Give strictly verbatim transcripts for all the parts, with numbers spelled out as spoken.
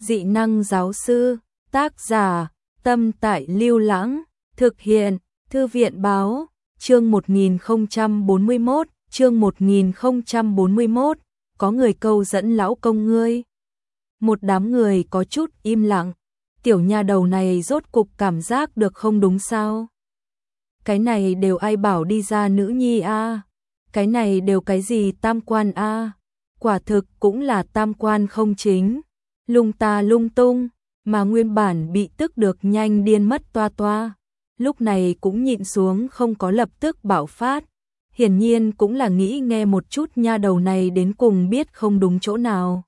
Dị năng giáo sư, tác giả, Tâm Tại Lưu Lãng, thực hiện, Thư viện báo, chương một nghìn không trăm bốn mươi mốt, chương một nghìn không trăm bốn mươi mốt, có người câu dẫn lão công ngươi. Một đám người có chút im lặng, tiểu nha đầu này rốt cục cảm giác được không đúng sao? Cái này đều ai bảo đi ra nữ nhi a? Cái này đều cái gì tam quan a? Quả thực cũng là tam quan không chính, lung ta lung tung, mà nguyên bản bị tức được nhanh điên mất toa toa. Lúc này cũng nhịn xuống không có lập tức bạo phát, hiển nhiên cũng là nghĩ nghe một chút nha đầu này đến cùng biết không đúng chỗ nào.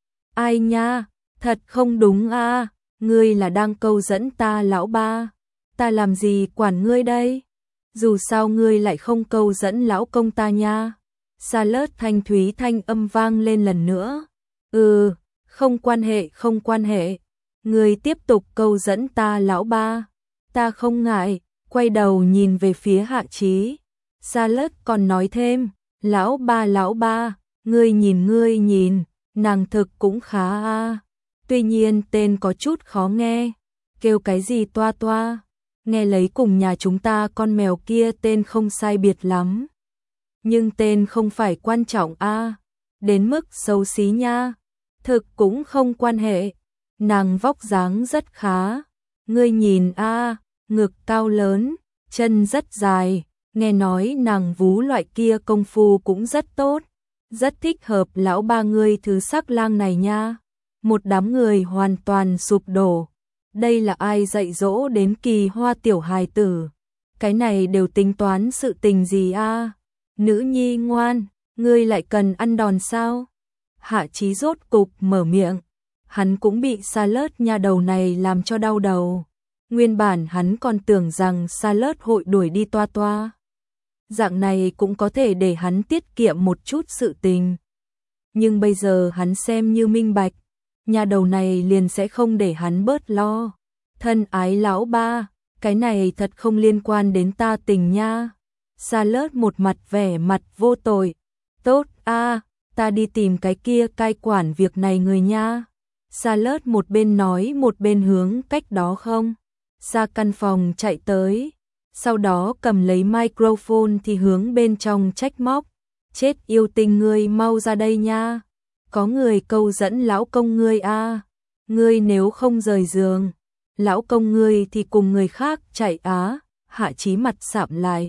Ai nha, thật không đúng a, ngươi là đang câu dẫn ta lão ba, ta làm gì quản ngươi đây? Dù sao ngươi lại không câu dẫn lão công ta nha. Charlotte thanh thúy thanh âm vang lên lần nữa. Ừ, không quan hệ, không quan hệ. Ngươi tiếp tục câu dẫn ta lão ba. Ta không ngại, quay đầu nhìn về phía Hạ Chí. Charlotte còn nói thêm, lão ba lão ba, ngươi nhìn ngươi nhìn, nàng thực cũng khá a. Tuy nhiên tên có chút khó nghe, kêu cái gì toa toa, nghe lấy cùng nhà chúng ta con mèo kia tên không sai biệt lắm. Nhưng tên không phải quan trọng a, đến mức xấu xí nha, thực cũng không quan hệ. Nàng vóc dáng rất khá, ngươi nhìn a, ngực cao lớn, chân rất dài, nghe nói nàng vú loại kia công phu cũng rất tốt, rất thích hợp lão ba ngươi thứ sắc lang này nha. Một đám người hoàn toàn sụp đổ. Đây là ai dạy dỗ đến kỳ hoa tiểu hài tử? Cái này đều tính toán sự tình gì a? Nữ nhi ngoan, ngươi lại cần ăn đòn sao? Hạ Chí rốt cục mở miệng, hắn cũng bị Charlotte nha đầu này làm cho đau đầu. Nguyên bản hắn còn tưởng rằng Charlotte hội đuổi đi toa toa. Dạng này cũng có thể để hắn tiết kiệm một chút sự tình. Nhưng bây giờ hắn xem như minh bạch, nhà đầu này liền sẽ không để hắn bớt lo. Thân ái lão ba, cái này thật không liên quan đến ta tình nha. Charlotte một mặt vẻ mặt vô tội. Tốt a, ta đi tìm cái kia cai quản việc này người nha. Charlotte một bên nói một bên hướng cách đó không xa căn phòng chạy tới. Sau đó cầm lấy microphone thì hướng bên trong trách móc. Chết yêu tinh, ngươi mau ra đây nha. Có người câu dẫn lão công ngươi a, ngươi nếu không rời giường, lão công ngươi thì cùng người khác chạy á. Hạ Chí mặt sạm lại,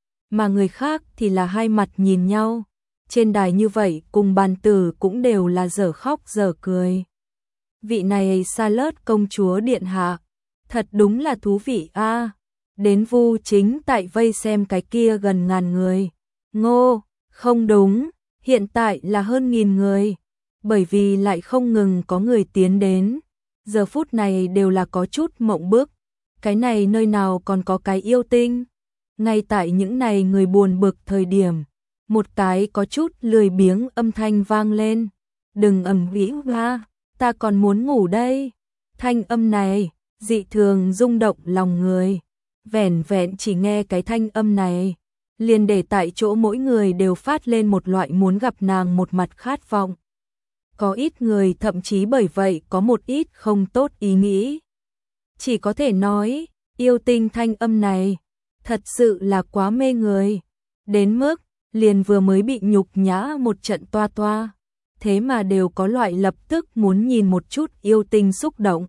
mà người khác thì là hai mặt nhìn nhau. Trên đài như vậy cùng bàn tử cũng đều là dở khóc dở cười. Vị này Charlotte công chúa điện hạ, thật đúng là thú vị a. Đến Vu Chính tại vây xem cái kia gần ngàn người. Ngô, không đúng, hiện tại là hơn nghìn người. Bởi vì lại không ngừng có người tiến đến, giờ phút này đều là có chút mộng bức. Cái này nơi nào còn có cái yêu tinh? Ngay tại những này người buồn bực thời điểm, một cái có chút lười biếng âm thanh vang lên. Đừng ầm ĩ ha, ta còn muốn ngủ đây. Thanh âm này dị thường rung động lòng người. Vẻn vẹn chỉ nghe cái thanh âm này, liền để tại chỗ mỗi người đều phát lên một loại muốn gặp nàng một mặt khát vọng. Có ít người thậm chí bởi vậy có một ít không tốt ý nghĩ. Chỉ có thể nói, yêu tinh thanh âm này thật sự là quá mê người, đến mức liền vừa mới bị nhục nhã một trận toa toa, thế mà đều có loại lập tức muốn nhìn một chút yêu tinh xúc động.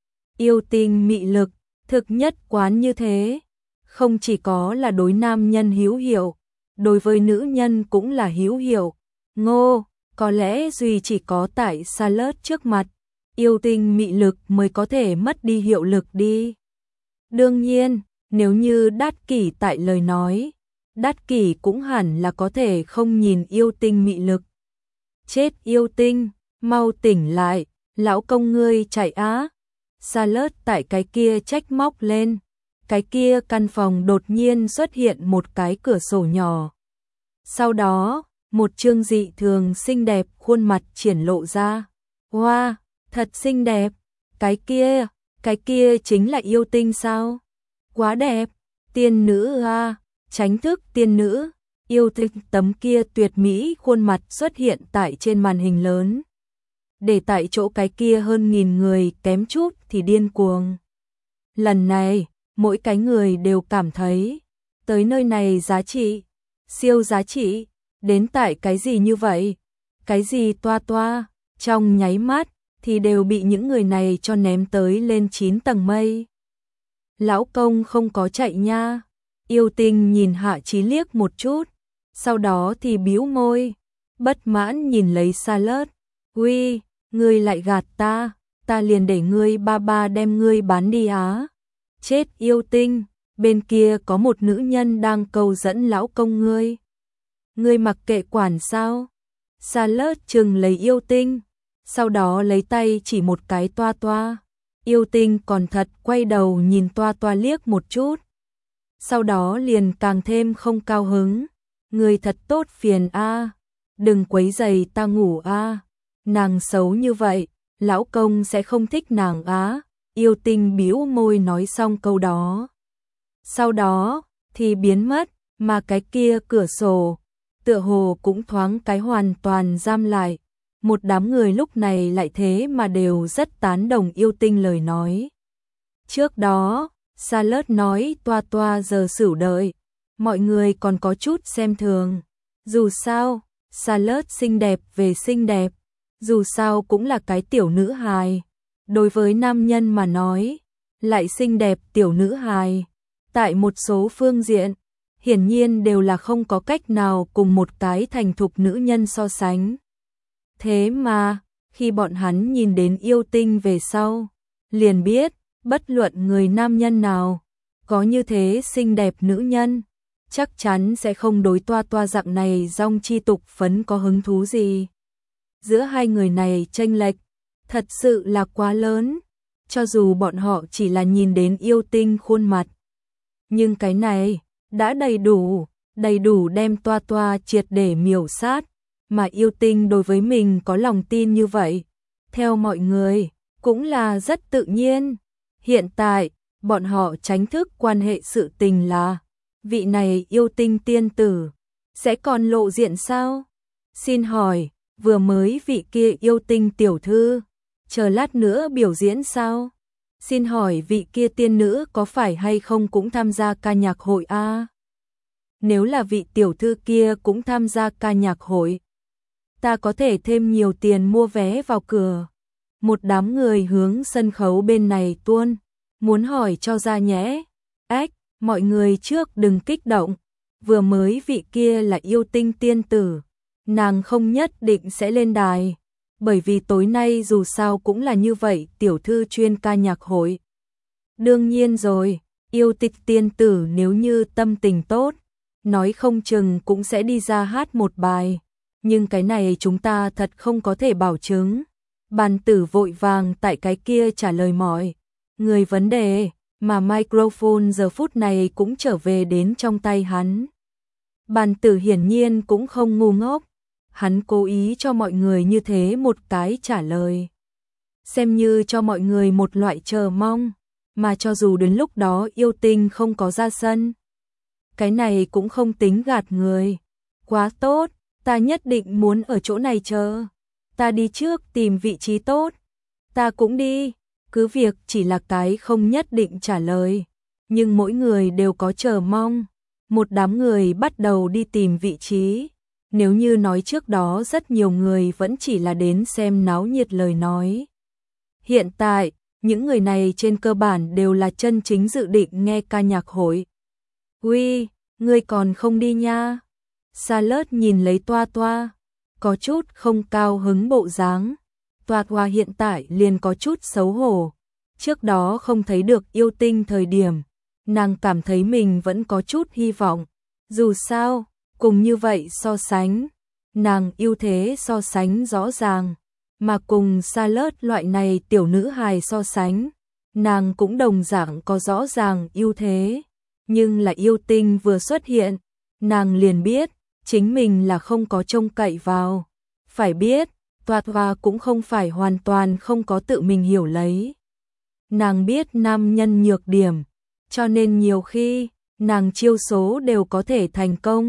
Yêu tinh mị lực, thực nhất quán như thế, không chỉ có là đối nam nhân hữu hiệu, đối với nữ nhân cũng là hữu hiệu. Ngô, có lẽ duy chỉ có tại Charlotte trước mặt, yêu tinh mị lực mới có thể mất đi hiệu lực đi. Đương nhiên, nếu như Đát Kỷ tại lời nói, Đát Kỷ cũng hẳn là có thể không nhìn yêu tinh mị lực. Chết yêu tinh, mau tỉnh lại, lão công ngươi chạy á. Charlotte tại cái kia trách móc lên. Cái kia căn phòng đột nhiên xuất hiện một cái cửa sổ nhỏ. Sau đó, một chương dị thường xinh đẹp khuôn mặt triển lộ ra. Wow, thật xinh đẹp. Cái kia, cái kia chính là yêu tinh sao? Quá đẹp, tiên nữ a, tránh thức tiên nữ. Yêu tinh tấm kia tuyệt mỹ khuôn mặt xuất hiện tại trên màn hình lớn. để tại chỗ cái kia hơn nghìn người kém chút thì điên cuồng. Lần này, mỗi cái người đều cảm thấy, tới nơi này giá trị, siêu giá trị, đến tại cái gì như vậy, cái gì toa toa, trong nháy mắt, thì đều bị những người này cho ném tới lên chín tầng mây. Lão công không có chạy nha, Yêu Tinh nhìn Hạ Chí liếc một chút, sau đó thì bĩu môi, bất mãn nhìn lấy Charlotte, uy, ngươi lại gạt ta, ta liền để ngươi ba ba đem ngươi bán đi á. Chết Yêu Tinh, bên kia có một nữ nhân đang cầu dẫn lão công ngươi. Ngươi mặc kệ quản sao? Charlotte chừng lấy Yêu Tinh, sau đó lấy tay chỉ một cái toa toa. Yêu Tinh còn thật quay đầu nhìn toa toa liếc một chút. Sau đó liền càng thêm không cao hứng. Ngươi thật tốt phiền a, đừng quấy rầy ta ngủ a. Nàng xấu như vậy, lão công sẽ không thích nàng á. Yêu Tinh bĩu môi nói xong câu đó. Sau đó, thì biến mất, mà cái kia cửa sổ, tựa hồ cũng thoáng cái hoàn toàn giam lại. Một đám người lúc này lại thế mà đều rất tán đồng Yêu Tinh lời nói. Trước đó, Charlotte nói toa toa giờ xỉu đợi, mọi người còn có chút xem thường. Dù sao, Charlotte xinh đẹp về xinh đẹp, dù sao cũng là cái tiểu nữ hài. Đối với nam nhân mà nói, lại xinh đẹp tiểu nữ hài, tại một số phương diện, hiển nhiên đều là không có cách nào cùng một cái thành thục nữ nhân so sánh. Thế mà, khi bọn hắn nhìn đến Yêu Tinh về sau, liền biết, bất luận người nam nhân nào, có như thế xinh đẹp nữ nhân, chắc chắn sẽ không đối toa toa dạng này dong chi tục phấn có hứng thú gì. Giữa hai người này chênh lệch, thật sự là quá lớn, cho dù bọn họ chỉ là nhìn đến Yêu Tinh khuôn mặt. Nhưng cái này, đã đầy đủ, đầy đủ đem toa toa triệt để miểu sát, mà Yêu Tinh đối với mình có lòng tin như vậy. Theo mọi người, cũng là rất tự nhiên. Hiện tại, bọn họ tránh thức quan hệ sự tình là, vị này Yêu Tinh tiên tử, sẽ còn lộ diện sao? Xin hỏi, vừa mới vị kia Yêu Tinh tiểu thư, chờ lát nữa biểu diễn sao? Xin hỏi vị kia tiên nữ có phải hay không cũng tham gia ca nhạc hội a? À? Nếu là vị tiểu thư kia cũng tham gia ca nhạc hội, ta có thể thêm nhiều tiền mua vé vào cửa. Một đám người hướng sân khấu bên này tuôn, muốn hỏi cho ra nhẽ. Ách, mọi người trước đừng kích động, vừa mới vị kia là Yêu Tinh tiên tử, nàng không nhất định sẽ lên đài, bởi vì tối nay dù sao cũng là như vậy tiểu thư chuyên ca nhạc hội. Đương nhiên rồi, Yêu Tinh tiên tử nếu như tâm tình tốt, nói không chừng cũng sẽ đi ra hát một bài, nhưng cái này chúng ta thật không có thể bảo chứng. Bàn tử vội vàng tại cái kia trả lời mọi người vấn đề, mà microphone giờ phút này cũng trở về đến trong tay hắn. Bàn tử hiển nhiên cũng không ngu ngốc, hắn cố ý cho mọi người như thế một cái trả lời, xem như cho mọi người một loại chờ mong, mà cho dù đến lúc đó Yêu Tinh không có ra sân, cái này cũng không tính gạt người. Quá tốt, ta nhất định muốn ở chỗ này chờ. Ta đi trước tìm vị trí tốt. Ta cũng đi. Cứ việc chỉ là cái không nhất định trả lời, nhưng mỗi người đều có chờ mong. Một đám người bắt đầu đi tìm vị trí. Nếu như nói trước đó rất nhiều người vẫn chỉ là đến xem náo nhiệt lời nói. Hiện tại, những người này trên cơ bản đều là chân chính dự định nghe ca nhạc hội. Uy, ngươi còn không đi nha? Charlotte nhìn lấy toa toa, có chút không cao hứng bộ dáng. Toa toa hiện tại liền có chút xấu hổ. Trước đó không thấy được Yêu Tinh thời điểm, nàng cảm thấy mình vẫn có chút hy vọng. Dù sao, cùng như vậy so sánh, nàng ưu thế so sánh rõ ràng, mà cùng Charlotte loại này tiểu nữ hài so sánh, nàng cũng đồng dạng có rõ ràng ưu thế. Nhưng là Yêu Tinh vừa xuất hiện, nàng liền biết, chính mình là không có trông cậy vào. Phải biết, toa toa cũng không phải hoàn toàn không có tự mình hiểu lấy. Nàng biết nam nhân nhược điểm, cho nên nhiều khi, nàng chiêu số đều có thể thành công.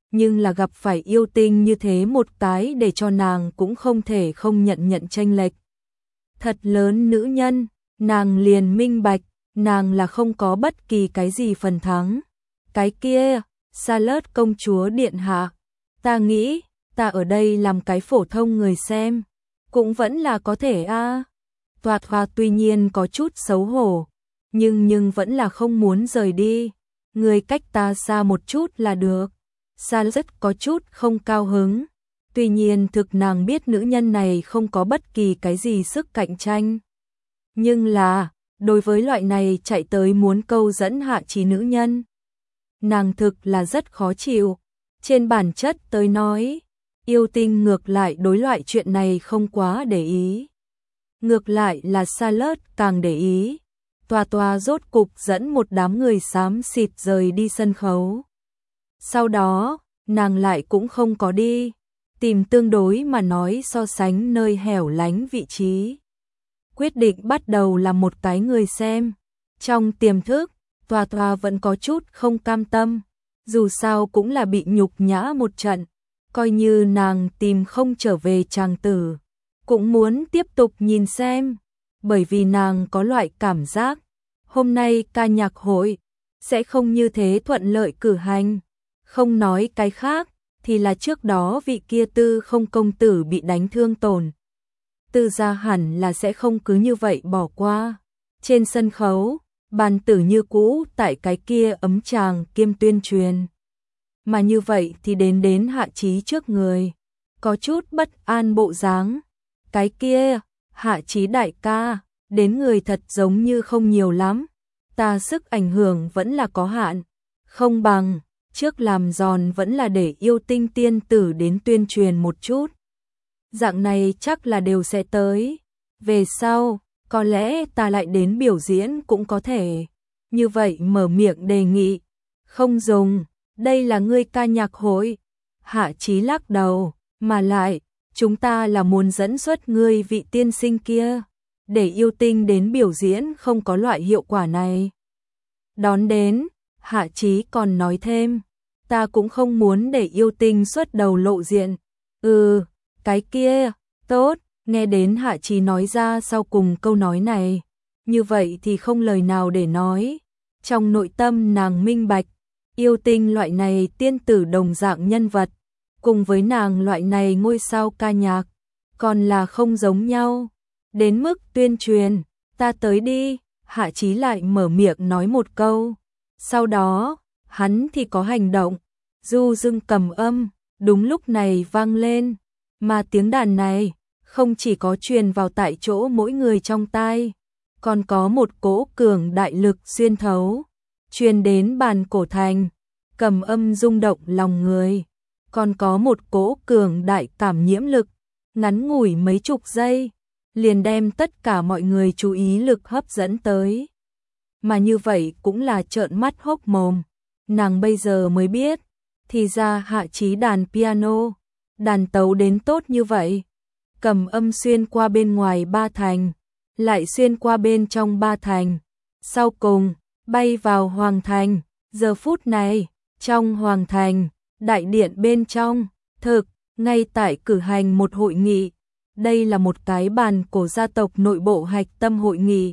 nhưng là gặp phải yêu tinh như thế một cái để cho nàng cũng không thể không nhận nhận chênh lệch. Thật lớn nữ nhân, nàng liền minh bạch, nàng là không có bất kỳ cái gì phần thắng. Cái kia, Charlotte công chúa điện hạ, ta nghĩ, ta ở đây làm cái phổ thông người xem, cũng vẫn là có thể a. À. Toạt Hoa tuy nhiên có chút xấu hổ, nhưng nhưng vẫn là không muốn rời đi. Người cách ta xa một chút là được. Charlotte có chút không cao hứng. Tuy nhiên thực nàng biết nữ nhân này không có bất kỳ cái gì sức cạnh tranh. Nhưng là, đối với loại này chạy tới muốn câu dẫn Hạ Chí nữ nhân, nàng thực là rất khó chịu. Trên bản chất tới nói, yêu tinh ngược lại đối loại chuyện này không quá để ý. Ngược lại là Charlotte càng để ý. Tòa tòa rốt cục dẫn một đám người xám xịt rời đi sân khấu. Sau đó, nàng lại cũng không có đi, tìm tương đối mà nói so sánh nơi hẻo lánh vị trí. Quyết định bắt đầu làm một cái người xem. Trong tiềm thức, tòa tòa vẫn có chút không cam tâm, dù sao cũng là bị nhục nhã một trận, coi như nàng tìm không trở về chàng tử, cũng muốn tiếp tục nhìn xem, bởi vì nàng có loại cảm giác, hôm nay ca nhạc hội sẽ không như thế thuận lợi cử hành, không nói cái khác, thì là trước đó vị kia Tư Không công tử bị đánh thương tổn. Tư gia hẳn là sẽ không cứ như vậy bỏ qua. Trên sân khấu, bàn tử như cũ tại cái kia ấm tràng kiêm tuyên truyền. Mà như vậy thì đến đến Hạ Chí trước người, có chút bất an bộ dáng. Cái kia, Hạ Chí đại ca, đến người thật giống như không nhiều lắm. Ta sức ảnh hưởng vẫn là có hạn, không bằng, trước làm giòn vẫn là để yêu tinh tiên tử đến tuyên truyền một chút. Dạng này chắc là đều sẽ tới. Về sau, có lẽ ta lại đến biểu diễn cũng có thể. Như vậy mở miệng đề nghị. Không dùng, đây là ngươi ca nhạc hội. Hạ Chí lắc đầu, mà lại, chúng ta là muốn dẫn xuất ngươi vị tiên sinh kia. Để yêu tinh đến biểu diễn không có loại hiệu quả này. Đón đến, Hạ Chí còn nói thêm. Ta cũng không muốn để yêu tinh xuất đầu lộ diện. Ừ, cái kia, tốt, nghe đến Hạ Chí nói ra sau cùng câu nói này. Như vậy thì không lời nào để nói. Trong nội tâm nàng minh bạch, yêu tinh loại này tiên tử đồng dạng nhân vật, cùng với nàng loại này ngôi sao ca nhạc, còn là không giống nhau. Đến mức tuyên truyền, ta tới đi, Hạ Chí lại mở miệng nói một câu. Sau đó, hắn thì có hành động, du dương cầm âm, đúng lúc này vang lên, mà tiếng đàn này không chỉ có truyền vào tại chỗ mỗi người trong tai, còn có một cỗ cường đại lực xuyên thấu, truyền đến bàn cổ thành, cầm âm rung động lòng người, còn có một cỗ cường đại cảm nhiễm lực, ngắn ngủi mấy chục giây, liền đem tất cả mọi người chú ý lực hấp dẫn tới. Mà như vậy cũng là trợn mắt hốc mồm, nàng bây giờ mới biết, thì ra Hạ Chí đàn piano, đàn tấu đến tốt như vậy. Cầm âm xuyên qua bên ngoài ba thành, lại xuyên qua bên trong ba thành, sau cùng, bay vào hoàng thành. Giờ phút này, trong hoàng thành, đại điện bên trong, thực, ngay tại cử hành một hội nghị. Đây là một cái bàn cổ gia tộc nội bộ hạch tâm hội nghị.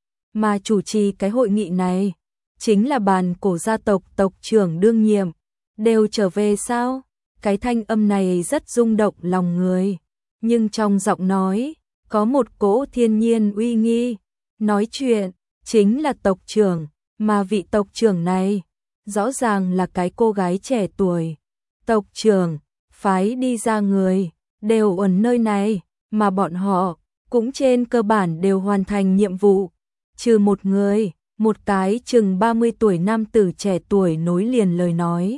Mà chủ trì cái hội nghị này, chính là bàn cổ gia tộc tộc trưởng đương nhiệm. Đều trở về sao? Cái thanh âm này rất rung động lòng người. Nhưng trong giọng nói, có một cỗ thiên nhiên uy nghi. Nói chuyện, chính là tộc trưởng, mà vị tộc trưởng này, rõ ràng là cái cô gái trẻ tuổi. Tộc trưởng, phái đi ra người, đều ở nơi này, mà bọn họ, cũng trên cơ bản đều hoàn thành nhiệm vụ. Trừ một người, một cái chừng ba mươi tuổi nam tử trẻ tuổi nối liền lời nói.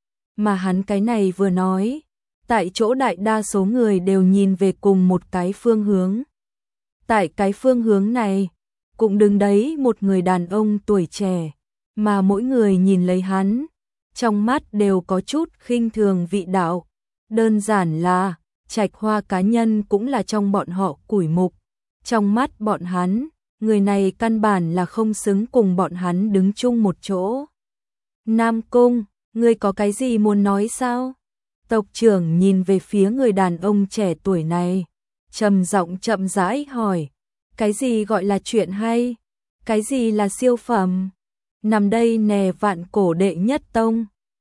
Mà hắn cái này vừa nói, tại chỗ đại đa số người đều nhìn về cùng một cái phương hướng. Tại cái phương hướng này, cũng đứng đấy một người đàn ông tuổi trẻ, mà mỗi người nhìn lấy hắn, trong mắt đều có chút khinh thường vị đạo. Đơn giản là, trạch hoa cá nhân cũng là trong bọn họ củi mục. Trong mắt bọn hắn, người này căn bản là không xứng cùng bọn hắn đứng chung một chỗ. Nam Cung, Ngươi có cái gì muốn nói sao? Tộc trưởng nhìn về phía người đàn ông trẻ tuổi này, trầm giọng chậm rãi hỏi, cái gì gọi là chuyện hay? Cái gì là siêu phẩm? Nằm đây nè vạn cổ đệ nhất tông,